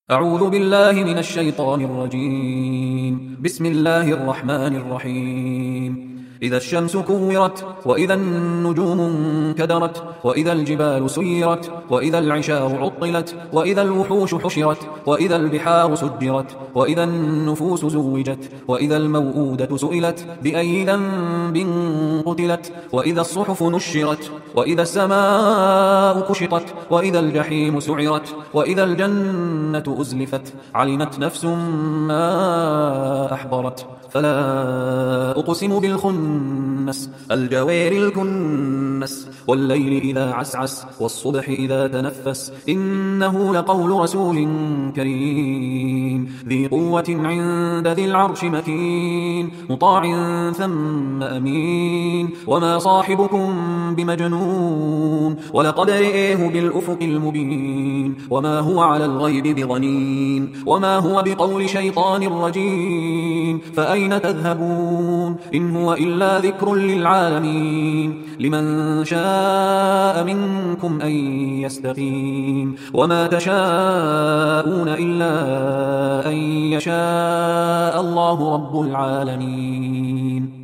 أعوذ بالله من الشيطان الرجيم. بسم الله الرحمن الرحيم. إذا الشمس كورت، وإذا النجوم انكدرت، وإذا الجبال سيرت، وإذا العشار عطلت، وإذا الوحوش حشرت، وإذا البحار سجرت، وإذا النفوس زوجت، وإذا الموءودة سئلت بأي ذنب قتلت، وإذا الصحف نشرت، وإذا السماء كشطت، وإذا الجحيم سعرت، وإذا الجنة أزلفت، علمت نفس ما أحضرت. فلا أقسم بالخنس، الجوار الكنس، والليل إذا عسعس، والصبح إذا تنفس، إنه لقول رسول كريم ذي قوة عند ذي العرش مكين، مطاع ثم أمين، وما صاحبكم بمجنون، ولقد رئيه بالأفق المبين، وما هو على الغيب بضنين، وما هو بقول شيطان رجيم. فأين تذهبون؟ إن هو إلا ذكر للعالمين، لمن شاء منكم أن يستقيم، وما تشاءون إلا أن يشاء الله رب العالمين.